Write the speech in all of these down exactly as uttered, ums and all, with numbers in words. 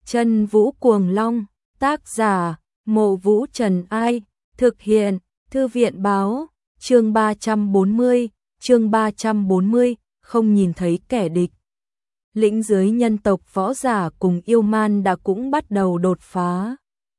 Chân Vũ Cuồng Long, tác giả, Mộ Vũ Trần Ai, thực hiện, Thư viện báo, chương ba trăm bốn mươi, chương ba trăm bốn mươi, không nhìn thấy kẻ địch. Lĩnh dưới nhân tộc võ giả cùng yêu man đã cũng bắt đầu đột phá.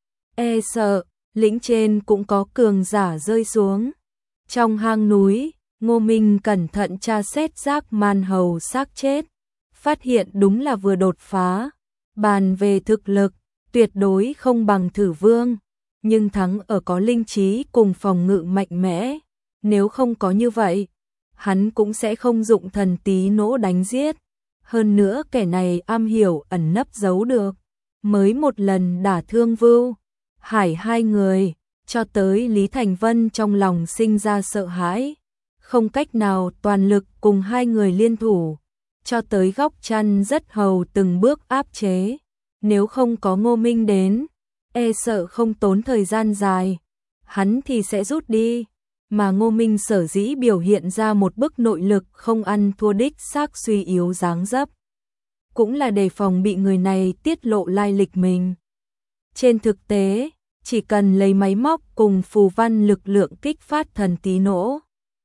E sợ, lĩnh trên cũng có cường giả rơi xuống. Trong hang núi, Ngô Minh cẩn thận tra xét giác man hầu xác chết, phát hiện đúng là vừa đột phá. Bàn về thực lực, tuyệt đối không bằng Thử Vương, nhưng thắng ở có linh trí cùng phòng ngự mạnh mẽ. Nếu không có như vậy, hắn cũng sẽ không dụng thần tí nỗ đánh giết. Hơn nữa kẻ này am hiểu ẩn nấp giấu được, mới một lần đả thương Vưu Hải hai người, cho tới Lý Thành Vân trong lòng sinh ra sợ hãi, không cách nào toàn lực cùng hai người liên thủ, cho tới Góc Chăn rất hầu từng bước áp chế. Nếu không có Ngô Minh đến, e sợ không tốn thời gian dài, hắn thì sẽ rút đi. Mà Ngô Minh sở dĩ biểu hiện ra một bức nội lực không ăn thua đích xác suy yếu dáng dấp, cũng là đề phòng bị người này tiết lộ lai lịch mình. Trên thực tế, chỉ cần lấy máy móc cùng phù văn lực lượng kích phát thần tí nỗ,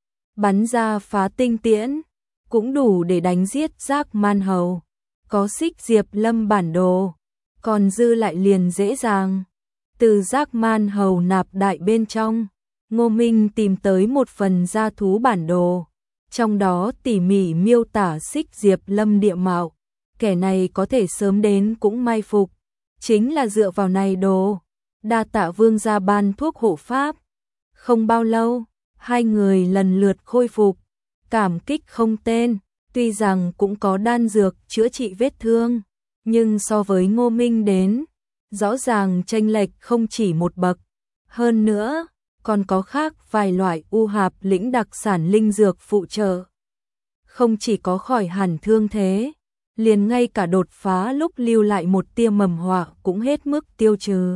bắn ra phá tinh tiễn, cũng đủ để đánh giết giác man hầu. Có Xích Diệp Lâm bản đồ, còn dư lại liền dễ dàng. Từ giác man hầu nạp đại bên trong, Ngô Minh tìm tới một phần gia thú bản đồ, trong đó tỉ mỉ miêu tả Xích Diệp Lâm địa mạo. Kẻ này có thể sớm đến cũng mai phục, chính là dựa vào này đồ. Đa tạ vương gia ban thuốc hộ pháp. Không bao lâu, hai người lần lượt khôi phục, cảm kích không tên. Tuy rằng cũng có đan dược chữa trị vết thương, nhưng so với Ngô Minh đến, rõ ràng chênh lệch không chỉ một bậc. Hơn nữa, còn có khác vài loại u hạp lĩnh đặc sản linh dược phụ trợ. Không chỉ có khỏi hẳn thương thế, liền ngay cả đột phá lúc lưu lại một tia mầm họa cũng hết mức tiêu trừ.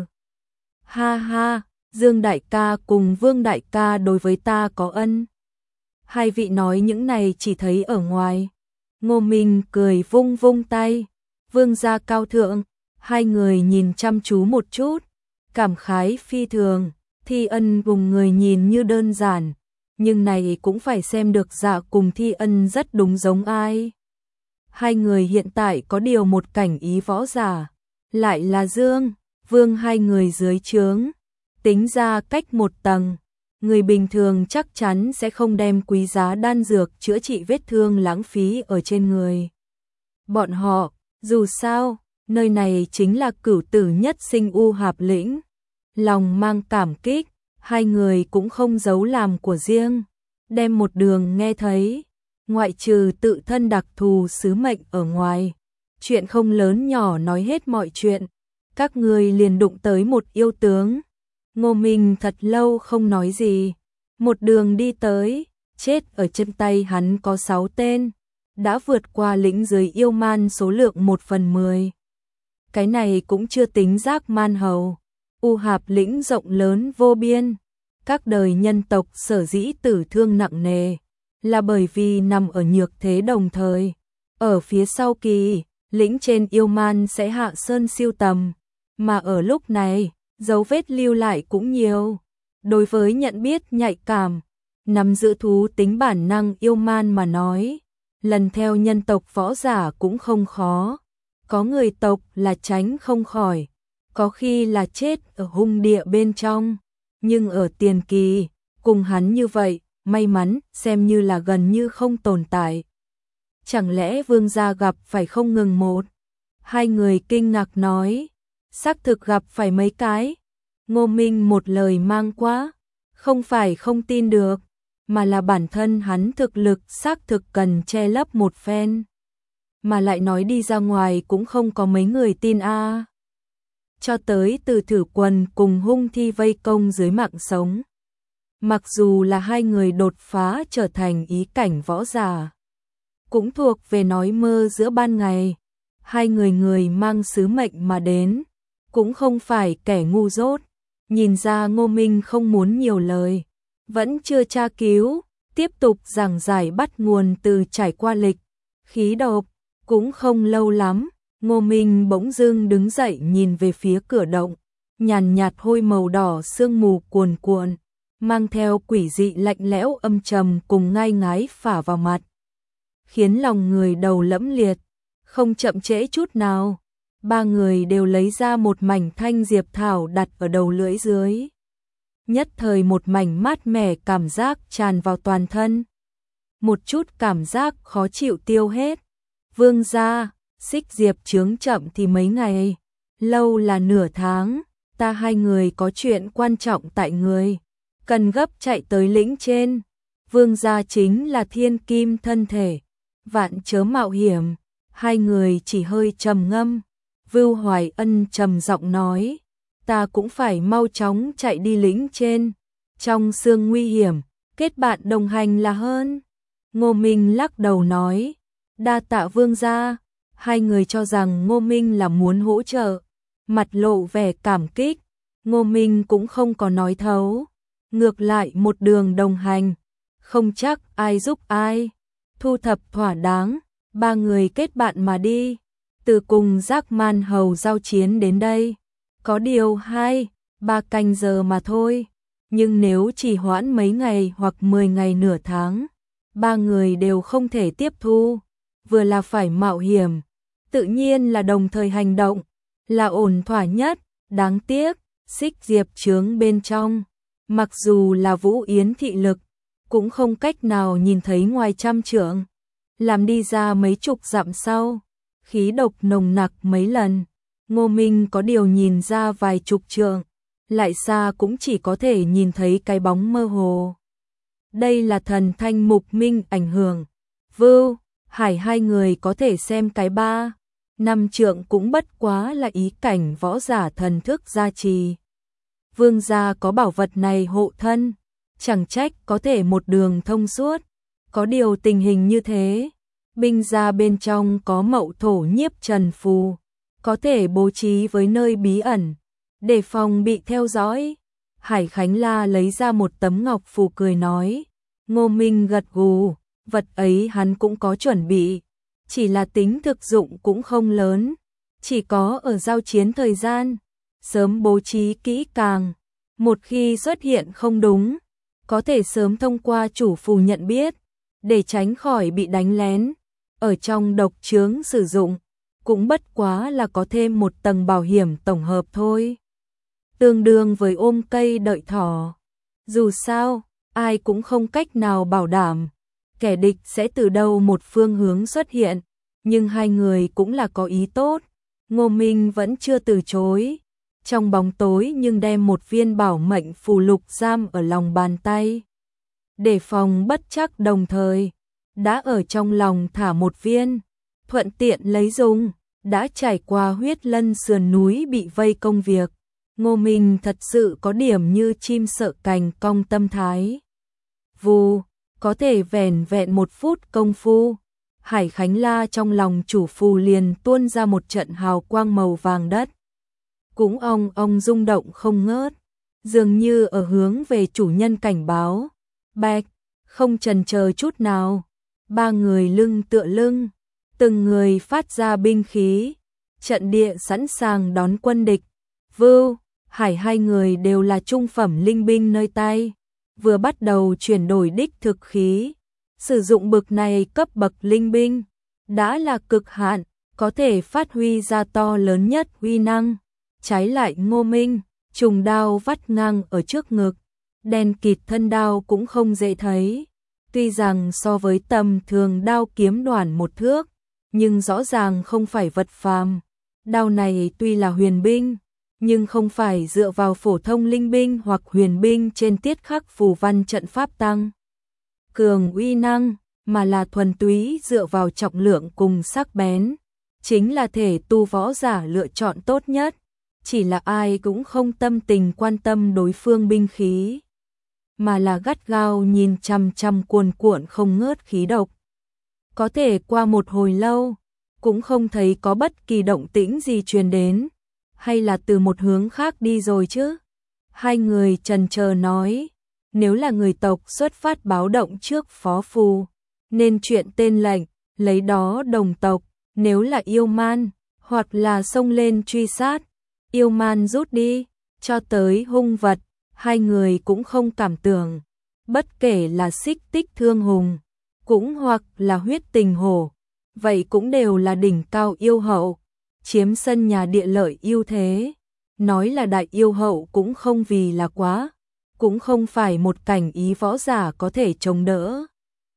Ha ha, Dương đại ca cùng Vương đại ca đối với ta có ân. Hai vị nói những này chỉ thấy ở ngoài. Ngô Minh cười vung vung tay. Vương gia cao thượng, hai người nhìn chăm chú một chút, cảm khái phi thường. Thi Ân cùng người nhìn như đơn giản, nhưng này cũng phải xem được dạ cùng Thi Ân rất đúng giống ai. Hai người hiện tại có điều một cảnh ý võ giả, lại là Dương, Vương hai người dưới trướng, tính ra cách một tầng. Người bình thường chắc chắn sẽ không đem quý giá đan dược chữa trị vết thương lãng phí ở trên người bọn họ. Dù sao, nơi này chính là cửu tử nhất sinh u hạp lĩnh. Lòng mang cảm kích, hai người cũng không giấu làm của riêng, đem một đường nghe thấy. Ngoại trừ tự thân đặc thù sứ mệnh ở ngoài, chuyện không lớn nhỏ nói hết mọi chuyện. Các người liền đụng tới một yêu tướng. Ngô Minh thật lâu không nói gì, một đường đi tới, chết ở chân tay hắn có sáu tên, đã vượt qua lĩnh dưới yêu man số lượng một phần mười. Cái này cũng chưa tính giác man hầu. U hạp lĩnh rộng lớn vô biên, các đời nhân tộc sở dĩ tử thương nặng nề, là bởi vì nằm ở nhược thế đồng thời. Ở phía sau kỳ, lĩnh trên yêu man sẽ hạ sơn siêu tầm, mà ở lúc này, dấu vết lưu lại cũng nhiều. Đối với nhận biết nhạy cảm, nắm giữ thú tính bản năng yêu man mà nói, lần theo nhân tộc võ giả cũng không khó. Có người tộc là tránh không khỏi, có khi là chết ở hung địa bên trong, nhưng ở tiền kỳ, cùng hắn như vậy, may mắn xem như là gần như không tồn tại. Chẳng lẽ vương gia gặp phải không ngừng một? Hai người kinh ngạc nói, xác thực gặp phải mấy cái. Ngô Minh một lời mang quá, không phải không tin được, mà là bản thân hắn thực lực xác thực cần che lấp một phen. Mà lại nói đi ra ngoài cũng không có mấy người tin a. À. Cho tới từ Thử Quần cùng Hung Thi vây công dưới mạng sống. Mặc dù là hai người đột phá trở thành ý cảnh võ giả, cũng thuộc về nói mơ giữa ban ngày. Hai người người mang sứ mệnh mà đến, cũng không phải kẻ ngu dốt. Nhìn ra Ngô Minh không muốn nhiều lời, vẫn chưa tra cứu, tiếp tục giảng giải bắt nguồn từ trải qua lịch. Khí độc, cũng không lâu lắm, Ngô Minh bỗng dưng đứng dậy nhìn về phía cửa động, nhàn nhạt hôi màu đỏ sương mù cuồn cuộn, mang theo quỷ dị lạnh lẽo âm trầm cùng ngai ngái phả vào mặt, khiến lòng người đầu lẫm liệt. Không chậm trễ chút nào, ba người đều lấy ra một mảnh thanh diệp thảo đặt ở đầu lưỡi dưới. Nhất thời một mảnh mát mẻ cảm giác tràn vào toàn thân. Một chút cảm giác khó chịu tiêu hết. Vương gia, xích diệp chướng chậm thì mấy ngày, lâu là nửa tháng, ta hai người có chuyện quan trọng tại người, cần gấp chạy tới lĩnh trên. Vương gia chính là thiên kim thân thể, vạn chớ mạo hiểm. Hai người chỉ hơi trầm ngâm. Vưu Hoài Ân trầm giọng nói, ta cũng phải mau chóng chạy đi lĩnh trên, trong sương nguy hiểm, kết bạn đồng hành là hơn. Ngô Minh lắc đầu nói, đa tạ vương gia. Hai người cho rằng Ngô Minh là muốn hỗ trợ, mặt lộ vẻ cảm kích. Ngô Minh cũng không có nói thấu, ngược lại một đường đồng hành, không chắc ai giúp ai, thu thập thỏa đáng, ba người kết bạn mà đi. Từ cùng Giác Man Hầu giao chiến đến đây, có điều hai, ba canh giờ mà thôi, nhưng nếu chỉ hoãn mấy ngày hoặc mười ngày nửa tháng, ba người đều không thể tiếp thu, vừa là phải mạo hiểm, tự nhiên là đồng thời hành động, là ổn thỏa nhất. Đáng tiếc, xích diệp chướng bên trong, mặc dù là Vũ Yến thị lực, cũng không cách nào nhìn thấy ngoài trăm trượng, làm đi ra mấy chục dặm sau, khí độc nồng nặc mấy lần. Ngô Minh có điều nhìn ra vài chục trượng, lại xa cũng chỉ có thể nhìn thấy cái bóng mơ hồ. Đây là thần thanh mục minh ảnh hưởng. Vưu, Hải hai người có thể xem cái ba, năm trượng cũng bất quá là ý cảnh võ giả thần thức gia trì. Vương gia có bảo vật này hộ thân, chẳng trách có thể một đường thông suốt. Có điều tình hình như thế, binh gia bên trong có mậu thổ nhiếp trần phù, có thể bố trí với nơi bí ẩn, để phòng bị theo dõi. Hải Khánh La lấy ra một tấm ngọc phù cười nói, Ngô Minh gật gù, vật ấy hắn cũng có chuẩn bị, chỉ là tính thực dụng cũng không lớn, chỉ có ở giao chiến thời gian, sớm bố trí kỹ càng, một khi xuất hiện không đúng, có thể sớm thông qua chủ phù nhận biết, để tránh khỏi bị đánh lén. Ở trong độc chướng sử dụng, cũng bất quá là có thêm một tầng bảo hiểm tổng hợp thôi. Tương đương với ôm cây đợi thỏ. Dù sao, ai cũng không cách nào bảo đảm kẻ địch sẽ từ đâu một phương hướng xuất hiện, nhưng hai người cũng là có ý tốt. Ngô Minh vẫn chưa từ chối, trong bóng tối nhưng đem một viên bảo mệnh phù lục giam ở lòng bàn tay, để phòng bất trắc, đồng thời đã ở trong lòng thả một viên, thuận tiện lấy dùng. Đã trải qua huyết lân sườn núi bị vây công việc, Ngô Minh thật sự có điểm như chim sợ cành cong tâm thái. Vù, có thể vẻn vẹn một phút công phu, Hải Khánh La trong lòng chủ phù liền tuôn ra một trận hào quang màu vàng đất, cũng ong ong rung động không ngớt, dường như ở hướng về chủ nhân cảnh báo. Bạch, không chần chờ chút nào, ba người lưng tựa lưng, từng người phát ra binh khí, trận địa sẵn sàng đón quân địch. Vưu, Hải hai người đều là trung phẩm linh binh nơi tay, vừa bắt đầu chuyển đổi đích thực khí, sử dụng bực này cấp bậc linh binh, đã là cực hạn, có thể phát huy ra to lớn nhất uy năng. Trái lại Ngô Minh, trùng đao vắt ngang ở trước ngực, đen kịt thân đao cũng không dễ thấy, tuy rằng so với tầm thường đao kiếm đoản một thước, nhưng rõ ràng không phải vật phàm. Đao này tuy là huyền binh, nhưng không phải dựa vào phổ thông linh binh hoặc huyền binh trên tiết khắc phù văn trận pháp tăng cường uy năng, mà là thuần túy dựa vào trọng lượng cùng sắc bén, chính là thể tu võ giả lựa chọn tốt nhất. Chỉ là ai cũng không tâm tình quan tâm đối phương binh khí, mà là gắt gao nhìn chằm chằm cuồn cuộn không ngớt khí độc. Có thể qua một hồi lâu, cũng không thấy có bất kỳ động tĩnh gì truyền đến, hay là từ một hướng khác đi rồi chứ? Hai người chần chờ nói, nếu là người tộc xuất phát báo động trước phó phù, nên chuyện tên lệnh, lấy đó đồng tộc, nếu là yêu man, hoặc là xông lên truy sát, yêu man rút đi, cho tới hung vật, hai người cũng không cảm tưởng. Bất kể là xích tích thương hùng, cũng hoặc là huyết tình hổ, vậy cũng đều là đỉnh cao yêu hậu, chiếm sân nhà địa lợi ưu thế. Nói là đại yêu hậu cũng không vì là quá, cũng không phải một cảnh ý võ giả có thể chống đỡ.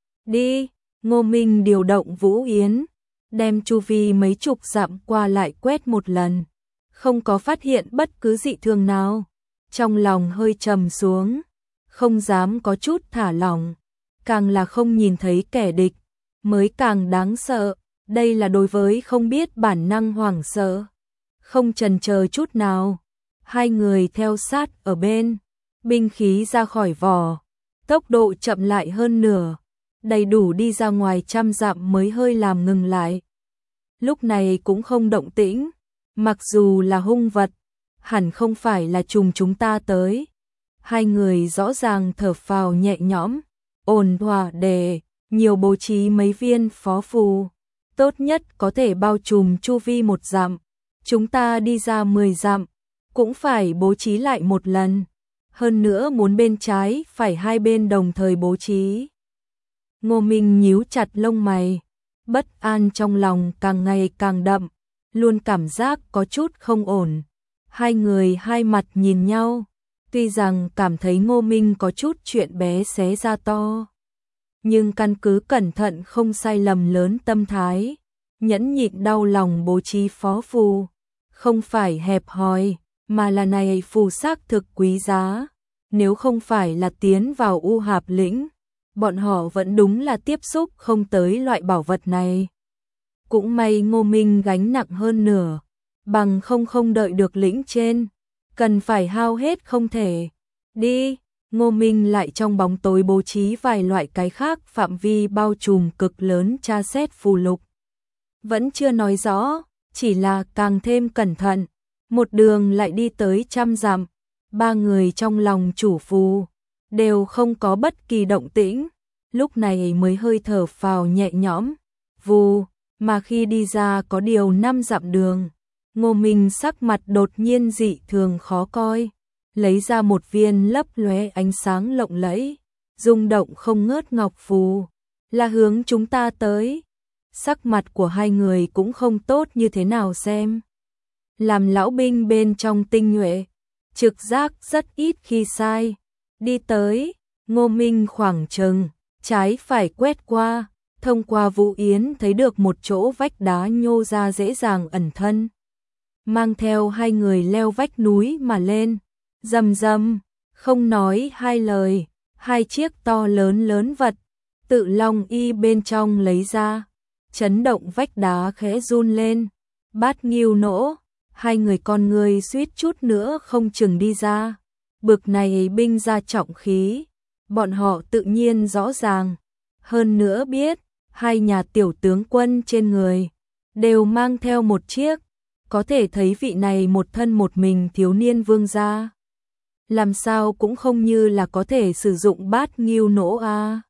Đi, Ngô Minh điều động Vũ Yến, đem chu vi mấy chục dặm qua lại quét một lần, không có phát hiện bất cứ dị thường nào. Trong lòng hơi trầm xuống, không dám có chút thả lỏng, càng là không nhìn thấy kẻ địch, mới càng đáng sợ, đây là đối với không biết bản năng hoảng sợ. Không chần chờ chút nào, hai người theo sát ở bên, binh khí ra khỏi vỏ, tốc độ chậm lại hơn nửa, đầy đủ đi ra ngoài trăm dặm mới hơi làm ngừng lại. Lúc này cũng không động tĩnh, mặc dù là hung vật, hẳn không phải là trùng chúng ta tới. Hai người rõ ràng thở phào nhẹ nhõm, ổn thỏa để nhiều bố trí mấy viên phó phù, tốt nhất có thể bao trùm chu vi một dặm. Chúng ta đi ra mười dặm, cũng phải bố trí lại một lần. Hơn nữa muốn bên trái phải hai bên đồng thời bố trí. Ngô Minh nhíu chặt lông mày, bất an trong lòng càng ngày càng đậm, luôn cảm giác có chút không ổn. Hai người hai mặt nhìn nhau, tuy rằng cảm thấy Ngô Minh có chút chuyện bé xé ra to, nhưng căn cứ cẩn thận không sai lầm lớn tâm thái, nhẫn nhịn đau lòng bố trí phó phù, không phải hẹp hòi, mà là này phù xác thực quý giá. Nếu không phải là tiến vào U Hạp lĩnh, bọn họ vẫn đúng là tiếp xúc không tới loại bảo vật này. Cũng may Ngô Minh gánh nặng hơn nửa, bằng không không đợi được lĩnh trên, cần phải hao hết không thể. Đi, Ngô Minh lại trong bóng tối bố trí vài loại cái khác phạm vi bao trùm cực lớn tra xét phù lục. Vẫn chưa nói rõ, chỉ là càng thêm cẩn thận, một đường lại đi tới trăm dặm, ba người trong lòng chủ phù, đều không có bất kỳ động tĩnh, lúc này mới hơi thở phào nhẹ nhõm, vù, mà khi đi ra có điều năm dặm đường, Ngô Minh sắc mặt đột nhiên dị thường khó coi, lấy ra một viên lấp lóe ánh sáng lộng lẫy, rung động không ngớt ngọc phù, là hướng chúng ta tới. Sắc mặt của hai người cũng không tốt như thế nào xem. Làm lão binh bên trong tinh nhuệ, trực giác rất ít khi sai. Đi tới, Ngô Minh khoảng chừng, trái phải quét qua, thông qua Vũ Yến thấy được một chỗ vách đá nhô ra dễ dàng ẩn thân. Mang theo hai người leo vách núi mà lên, rầm rầm, không nói hai lời, hai chiếc to lớn lớn vật, tự long y bên trong lấy ra, chấn động vách đá khẽ run lên, bát nghiêu nỗ, hai người con người suýt chút nữa không chừng đi ra. Bực này binh ra trọng khí, bọn họ tự nhiên rõ ràng, hơn nữa biết, hai nhà tiểu tướng quân trên người, đều mang theo một chiếc, có thể thấy vị này một thân một mình thiếu niên vương gia. Làm sao cũng không như là có thể sử dụng bát nghiêu nỗ a.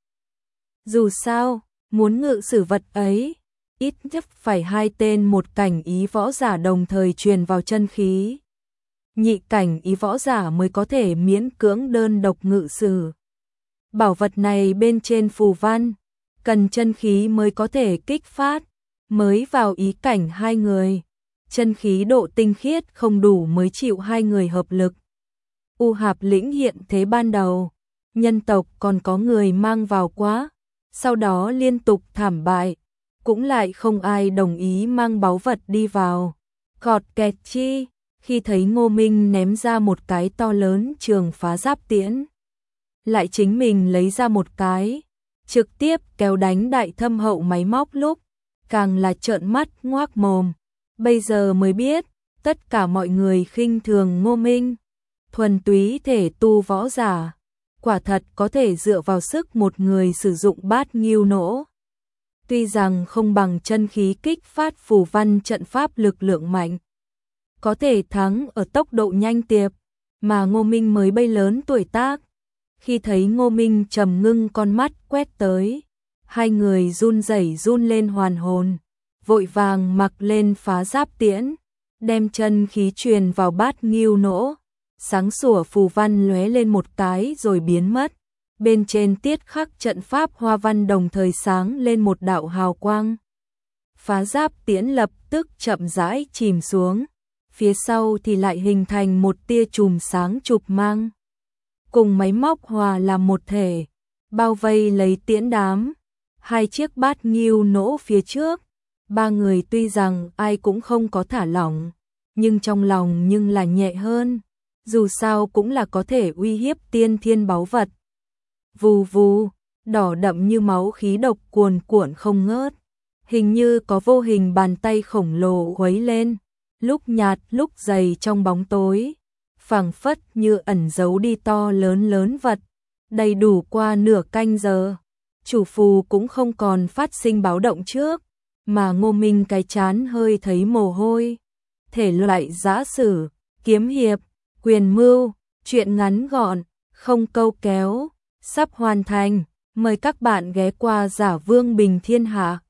Dù sao, muốn ngự sử vật ấy, ít nhất phải hai tên một cảnh ý võ giả đồng thời truyền vào chân khí. Nhị cảnh ý võ giả mới có thể miễn cưỡng đơn độc ngự sử. Bảo vật này bên trên phù văn, cần chân khí mới có thể kích phát, mới vào ý cảnh hai người. Chân khí độ tinh khiết không đủ mới chịu hai người hợp lực. U Hạp lĩnh hiện thế ban đầu, nhân tộc còn có người mang vào quá, sau đó liên tục thảm bại, cũng lại không ai đồng ý mang báu vật đi vào. Cọt kẹt chi, khi thấy Ngô Minh ném ra một cái to lớn trường phá giáp tiễn, lại chính mình lấy ra một cái, trực tiếp kéo đánh đại thâm hậu máy móc lúc, càng là trợn mắt ngoác mồm. Bây giờ mới biết, tất cả mọi người khinh thường Ngô Minh, thuần túy thể tu võ giả, quả thật có thể dựa vào sức một người sử dụng bát nghiêu nỗ. Tuy rằng không bằng chân khí kích phát phù văn trận pháp lực lượng mạnh, có thể thắng ở tốc độ nhanh tiệp, mà Ngô Minh mới bay lớn tuổi tác. Khi thấy Ngô Minh trầm ngưng con mắt quét tới, hai người run rẩy run lên hoàn hồn, vội vàng mặc lên phá giáp tiễn, đem chân khí truyền vào bát ngưu nỗ, sáng sủa phù văn lóe lên một cái rồi biến mất. Bên trên tiết khắc trận pháp hoa văn đồng thời sáng lên một đạo hào quang. Phá giáp tiễn lập tức chậm rãi chìm xuống, phía sau thì lại hình thành một tia chùm sáng chụp mang, cùng máy móc hòa làm một thể, bao vây lấy tiễn đám. Hai chiếc bát ngưu nỗ phía trước, ba người tuy rằng ai cũng không có thả lỏng, nhưng trong lòng nhưng là nhẹ hơn, dù sao cũng là có thể uy hiếp tiên thiên báu vật. Vù vù, đỏ đậm như máu khí độc cuồn cuộn không ngớt, hình như có vô hình bàn tay khổng lồ quấy lên, lúc nhạt lúc dày trong bóng tối, phảng phất như ẩn giấu đi to lớn lớn vật. Đầy đủ qua nửa canh giờ, chủ phù cũng không còn phát sinh báo động trước, mà Ngô Minh cái chán hơi thấy mồ hôi. Thể loại giã sử, kiếm hiệp, quyền mưu, truyện ngắn gọn, không câu kéo, sắp hoàn thành. Mời các bạn ghé qua Giả Vương Bình Thiên Hạ.